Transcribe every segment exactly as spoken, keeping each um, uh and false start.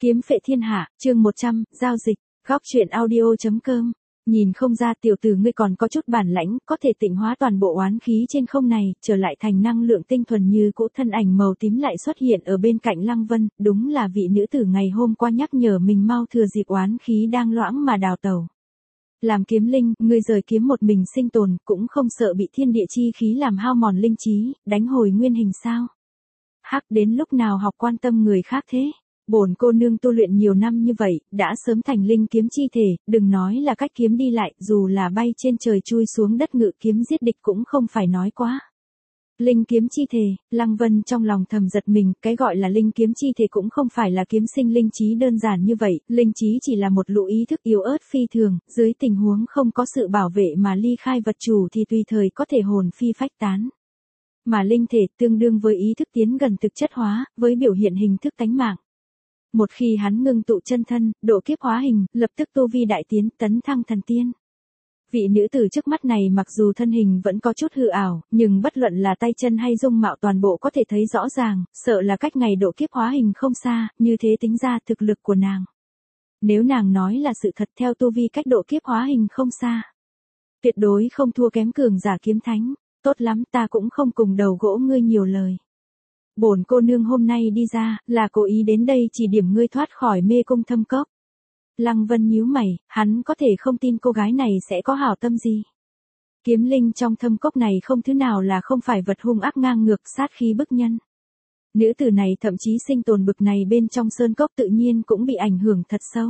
Kiếm phệ thiên hạ, chương một trăm, giao dịch, góc truyện audio.com. Nhìn không ra tiểu tử ngươi còn có chút bản lãnh, có thể tịnh hóa toàn bộ oán khí trên không này, trở lại thành năng lượng tinh thuần như cũ. Thân ảnh màu tím lại xuất hiện ở bên cạnh Lăng Vân, đúng là vị nữ tử ngày hôm qua nhắc nhở mình mau thừa dịp oán khí đang loãng mà đào tẩu. Làm kiếm linh, ngươi rời kiếm một mình sinh tồn, cũng không sợ bị thiên địa chi khí làm hao mòn linh trí, đánh hồi nguyên hình sao? Hắc, đến lúc nào học quan tâm người khác thế? Bổn cô nương tu luyện nhiều năm như vậy, đã sớm thành linh kiếm chi thể, đừng nói là cách kiếm đi lại, dù là bay trên trời chui xuống đất ngự kiếm giết địch cũng không phải nói quá. Linh kiếm chi thể, Lăng Vân trong lòng thầm giật mình, cái gọi là linh kiếm chi thể cũng không phải là kiếm sinh linh trí đơn giản như vậy, linh trí chỉ là một lũ ý thức yếu ớt phi thường, dưới tình huống không có sự bảo vệ mà ly khai vật chủ thì tùy thời có thể hồn phi phách tán. Mà linh thể tương đương với ý thức tiến gần thực chất hóa, với biểu hiện hình thức tánh mạng. Một khi hắn ngưng tụ chân thân, độ kiếp hóa hình, lập tức tu vi đại tiến, tấn thăng thần tiên. Vị nữ tử trước mắt này mặc dù thân hình vẫn có chút hư ảo, nhưng bất luận là tay chân hay dung mạo toàn bộ có thể thấy rõ ràng, sợ là cách ngày độ kiếp hóa hình không xa, như thế tính ra thực lực của nàng. Nếu nàng nói là sự thật theo tu vi cách độ kiếp hóa hình không xa, tuyệt đối không thua kém cường giả kiếm thánh, tốt lắm ta cũng không cùng đầu gỗ ngươi nhiều lời. Bổn cô nương hôm nay đi ra, là cố ý đến đây chỉ điểm ngươi thoát khỏi mê cung thâm cốc. Lăng Vân nhíu mày, hắn có thể không tin cô gái này sẽ có hảo tâm gì. Kiếm linh trong thâm cốc này không thứ nào là không phải vật hung ác ngang ngược sát khí bức nhân. Nữ tử này thậm chí sinh tồn bực này bên trong sơn cốc tự nhiên cũng bị ảnh hưởng thật sâu.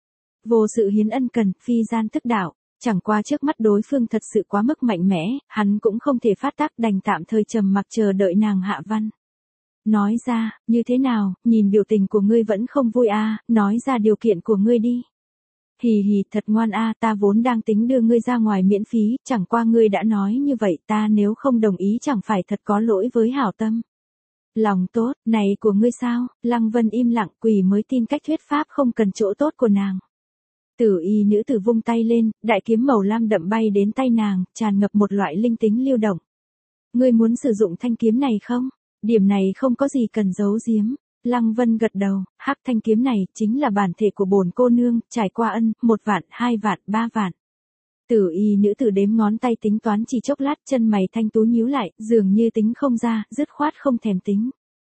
Vô sự hiến ân cần, phi gian thức đạo, chẳng qua trước mắt đối phương thật sự quá mức mạnh mẽ, hắn cũng không thể phát tác đành tạm thời trầm mặc chờ đợi nàng hạ văn. Nói ra, như thế nào, nhìn biểu tình của ngươi vẫn không vui à, nói ra điều kiện của ngươi đi. Hì hì, thật ngoan a, à, ta vốn đang tính đưa ngươi ra ngoài miễn phí, chẳng qua ngươi đã nói như vậy, ta nếu không đồng ý chẳng phải thật có lỗi với hảo tâm. Lòng tốt, này của ngươi sao? Lăng Vân im lặng, quỷ mới tin cách thuyết pháp không cần chỗ tốt của nàng. Tử y nữ tử vung tay lên, đại kiếm màu lam đậm bay đến tay nàng, tràn ngập một loại linh tính lưu động. Ngươi muốn sử dụng thanh kiếm này không? Điểm này không có gì cần giấu giếm. Lăng Vân gật đầu, hắc thanh kiếm này chính là bản thể của bổn cô nương, trải qua ân, một vạn, hai vạn, ba vạn. Tử y nữ tử đếm ngón tay tính toán chỉ chốc lát, chân mày thanh tú nhíu lại, dường như tính không ra, dứt khoát không thèm tính.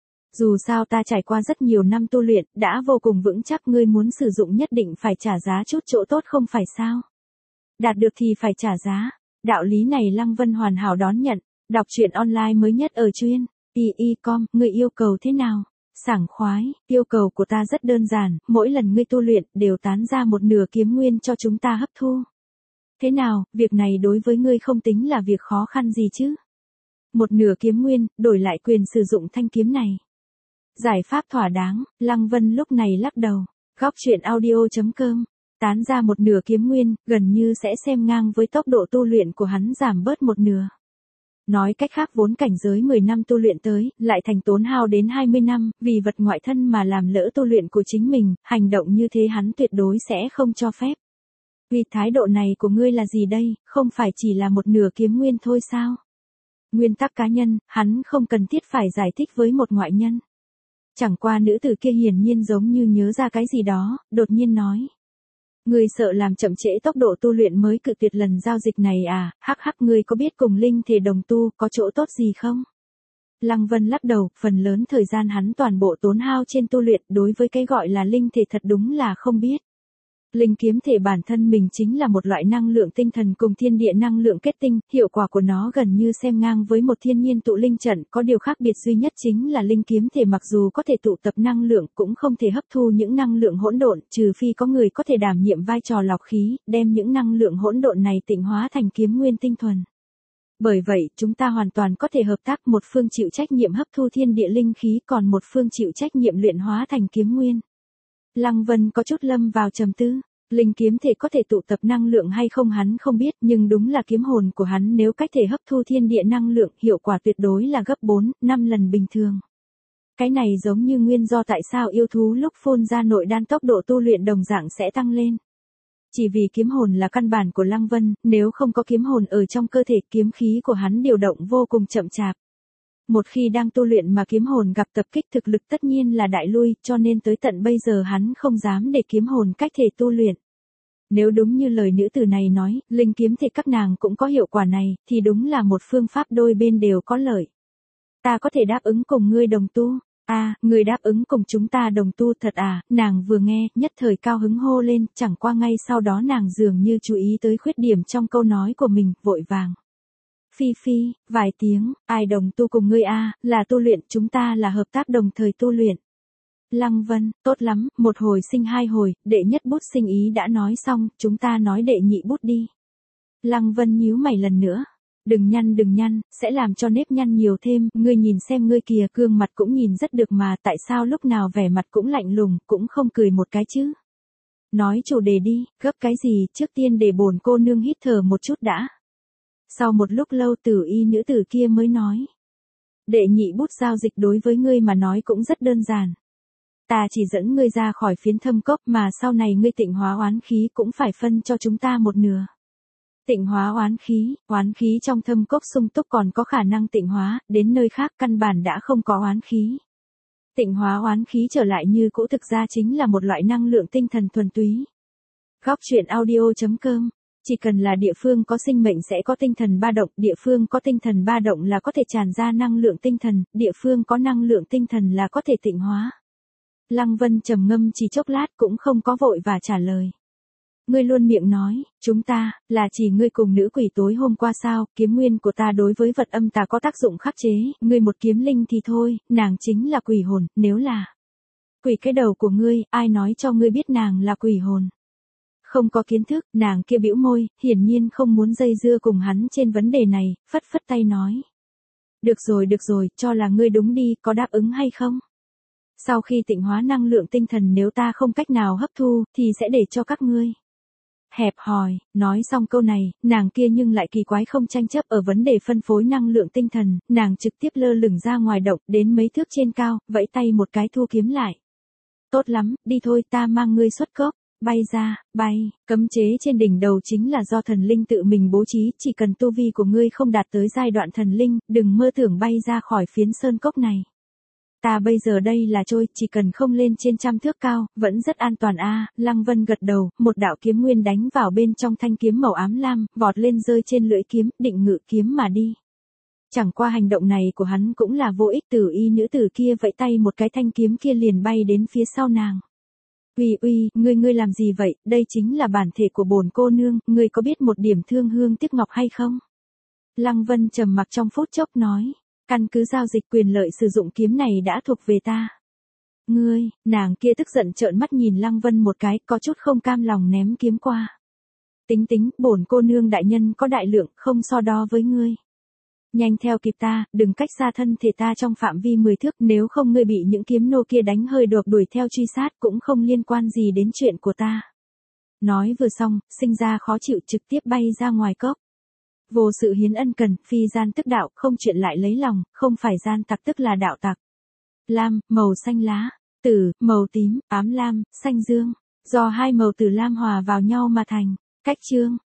Dù sao ta trải qua rất nhiều năm tu luyện, đã vô cùng vững chắc, ngươi muốn sử dụng nhất định phải trả giá chút chỗ tốt không phải sao? Đạt được thì phải trả giá. Đạo lý này Lăng Vân hoàn hảo đón nhận. Đọc truyện online mới nhất ở chuyên i i chấm com, ngươi yêu cầu thế nào? Sảng khoái, yêu cầu của ta rất đơn giản, mỗi lần ngươi tu luyện đều tán ra một nửa kiếm nguyên cho chúng ta hấp thu. Thế nào, việc này đối với ngươi không tính là việc khó khăn gì chứ? Một nửa kiếm nguyên, đổi lại quyền sử dụng thanh kiếm này. Giải pháp thỏa đáng, Lăng Vân lúc này lắc đầu. Góc truyện audio.com, tán ra một nửa kiếm nguyên, gần như sẽ xem ngang với tốc độ tu luyện của hắn giảm bớt một nửa. Nói cách khác vốn cảnh giới mười năm tu luyện tới, lại thành tốn hao đến hai mươi năm, vì vật ngoại thân mà làm lỡ tu luyện của chính mình, hành động như thế hắn tuyệt đối sẽ không cho phép. Vì thái độ này của ngươi là gì đây, không phải chỉ là một nửa kiếm nguyên thôi sao? Nguyên tắc cá nhân, hắn không cần thiết phải giải thích với một ngoại nhân. Chẳng qua nữ tử kia hiển nhiên giống như nhớ ra cái gì đó, đột nhiên nói. Ngươi sợ làm chậm trễ tốc độ tu luyện mới cự tuyệt lần giao dịch này à, hắc hắc, ngươi có biết cùng linh thể đồng tu có chỗ tốt gì không? Lăng Vân lắc đầu, phần lớn thời gian hắn toàn bộ tốn hao trên tu luyện, đối với cái gọi là linh thể thật đúng là không biết. Linh kiếm thể bản thân mình chính là một loại năng lượng tinh thần cùng thiên địa năng lượng kết tinh, hiệu quả của nó gần như xem ngang với một thiên nhiên tụ linh trận, có điều khác biệt duy nhất chính là linh kiếm thể mặc dù có thể tụ tập năng lượng cũng không thể hấp thu những năng lượng hỗn độn, trừ phi có người có thể đảm nhiệm vai trò lọc khí, đem những năng lượng hỗn độn này tịnh hóa thành kiếm nguyên tinh thuần. Bởi vậy, chúng ta hoàn toàn có thể hợp tác, một phương chịu trách nhiệm hấp thu thiên địa linh khí, còn một phương chịu trách nhiệm luyện hóa thành kiếm nguyên. Lăng Vân có chút lâm vào trầm tư, linh kiếm thể có thể tụ tập năng lượng hay không hắn không biết, nhưng đúng là kiếm hồn của hắn nếu cách thể hấp thu thiên địa năng lượng, hiệu quả tuyệt đối là gấp bốn, năm lần bình thường. Cái này giống như nguyên do tại sao yêu thú lúc phun ra nội đan tốc độ tu luyện đồng dạng sẽ tăng lên. Chỉ vì kiếm hồn là căn bản của Lăng Vân, nếu không có kiếm hồn ở trong cơ thể, kiếm khí của hắn điều động vô cùng chậm chạp. một khi đang tu luyện mà kiếm hồn gặp tập kích thực lực tất nhiên là đại lui, cho nên tới tận bây giờ hắn không dám để kiếm hồn cách thể tu luyện. Nếu đúng như lời nữ tử này nói, linh kiếm thể các nàng cũng có hiệu quả này, thì đúng là một phương pháp đôi bên đều có lợi. Ta có thể đáp ứng cùng ngươi đồng tu. À, người đáp ứng cùng chúng ta đồng tu thật à, nàng vừa nghe, nhất thời cao hứng hô lên, chẳng qua ngay sau đó nàng dường như chú ý tới khuyết điểm trong câu nói của mình, vội vàng. Phi phi, vài tiếng, ai đồng tu cùng ngươi a, là tu luyện, chúng ta là hợp tác đồng thời tu luyện. Lăng Vân, tốt lắm, một hồi sinh hai hồi, đệ nhất bút sinh ý đã nói xong, chúng ta nói đệ nhị bút đi. Lăng Vân nhíu mày lần nữa. Đừng nhăn đừng nhăn, sẽ làm cho nếp nhăn nhiều thêm, ngươi nhìn xem ngươi kìa, gương mặt cũng nhìn rất được mà, tại sao lúc nào vẻ mặt cũng lạnh lùng, cũng không cười một cái chứ. Nói chủ đề đi, gấp cái gì, trước tiên để bổn cô nương hít thở một chút đã. Sau một lúc lâu tử y nữ tử kia mới nói. Đệ nhị bút giao dịch đối với ngươi mà nói cũng rất đơn giản. Ta chỉ dẫn ngươi ra khỏi phiến thâm cốc mà sau này ngươi tịnh hóa oán khí cũng phải phân cho chúng ta một nửa. Tịnh hóa oán khí, oán khí trong thâm cốc sung túc còn có khả năng tịnh hóa, đến nơi khác căn bản đã không có oán khí. Tịnh hóa oán khí trở lại như cũ thực ra chính là một loại năng lượng tinh thần thuần túy. Góc truyện audio chấm com. Chỉ cần là địa phương có sinh mệnh sẽ có tinh thần ba động, địa phương có tinh thần ba động là có thể tràn ra năng lượng tinh thần, địa phương có năng lượng tinh thần là có thể tịnh hóa. Lăng Vân trầm ngâm chỉ chốc lát cũng không có vội và trả lời. Ngươi luôn miệng nói, chúng ta, là chỉ ngươi cùng nữ quỷ tối hôm qua sao, kiếm nguyên của ta đối với vật âm tà có tác dụng khắc chế, ngươi một kiếm linh thì thôi, nàng chính là quỷ hồn, nếu là quỷ cái đầu của ngươi, ai nói cho ngươi biết nàng là quỷ hồn. Không có kiến thức, nàng kia bĩu môi, hiển nhiên không muốn dây dưa cùng hắn trên vấn đề này, phất phất tay nói. Được rồi được rồi, cho là ngươi đúng đi, có đáp ứng hay không? Sau khi tịnh hóa năng lượng tinh thần nếu ta không cách nào hấp thu, thì sẽ để cho các ngươi. Hẹp hòi, nói xong câu này, nàng kia nhưng lại kỳ quái không tranh chấp ở vấn đề phân phối năng lượng tinh thần, nàng trực tiếp lơ lửng ra ngoài động, đến mấy thước trên cao, vẫy tay một cái thu kiếm lại. Tốt lắm, đi thôi ta mang ngươi xuất cốc, bay ra, bay, cấm chế trên đỉnh đầu chính là do thần linh tự mình bố trí, chỉ cần tu vi của ngươi không đạt tới giai đoạn thần linh, đừng mơ tưởng bay ra khỏi phiến sơn cốc này. Ta bây giờ đây là trôi, chỉ cần không lên trên trăm thước cao, vẫn rất an toàn a. À, Lăng Vân gật đầu, một đạo kiếm nguyên đánh vào bên trong thanh kiếm màu ám lam, vọt lên rơi trên lưỡi kiếm, định ngự kiếm mà đi. Chẳng qua hành động này của hắn cũng là vô ích, tử y nữ tử kia vẫy tay một cái thanh kiếm kia liền bay đến phía sau nàng. Uy uy, ngươi ngươi làm gì vậy, đây chính là bản thể của bổn cô nương, ngươi có biết một điểm thương hương tiếc ngọc hay không? Lăng Vân trầm mặc trong phút chốc nói. Căn cứ giao dịch quyền lợi sử dụng kiếm này đã thuộc về ta. Ngươi, nàng kia tức giận trợn mắt nhìn Lăng Vân một cái, có chút không cam lòng ném kiếm qua. Tính tính, bổn cô nương đại nhân có đại lượng, không so đo với ngươi. Nhanh theo kịp ta, đừng cách xa thân thể ta trong phạm vi mười thước, nếu không ngươi bị những kiếm nô kia đánh hơi đột đuổi theo truy sát cũng không liên quan gì đến chuyện của ta. Nói vừa xong, sinh ra khó chịu trực tiếp bay ra ngoài cốc. Vô sự hiến ân cần, phi gian tức đạo, không chuyện lại lấy lòng, không phải gian tặc tức là đạo tặc. Lam, màu xanh lá, tử, màu tím, ám lam, xanh dương, do hai màu tử lam hòa vào nhau mà thành. Cách chương.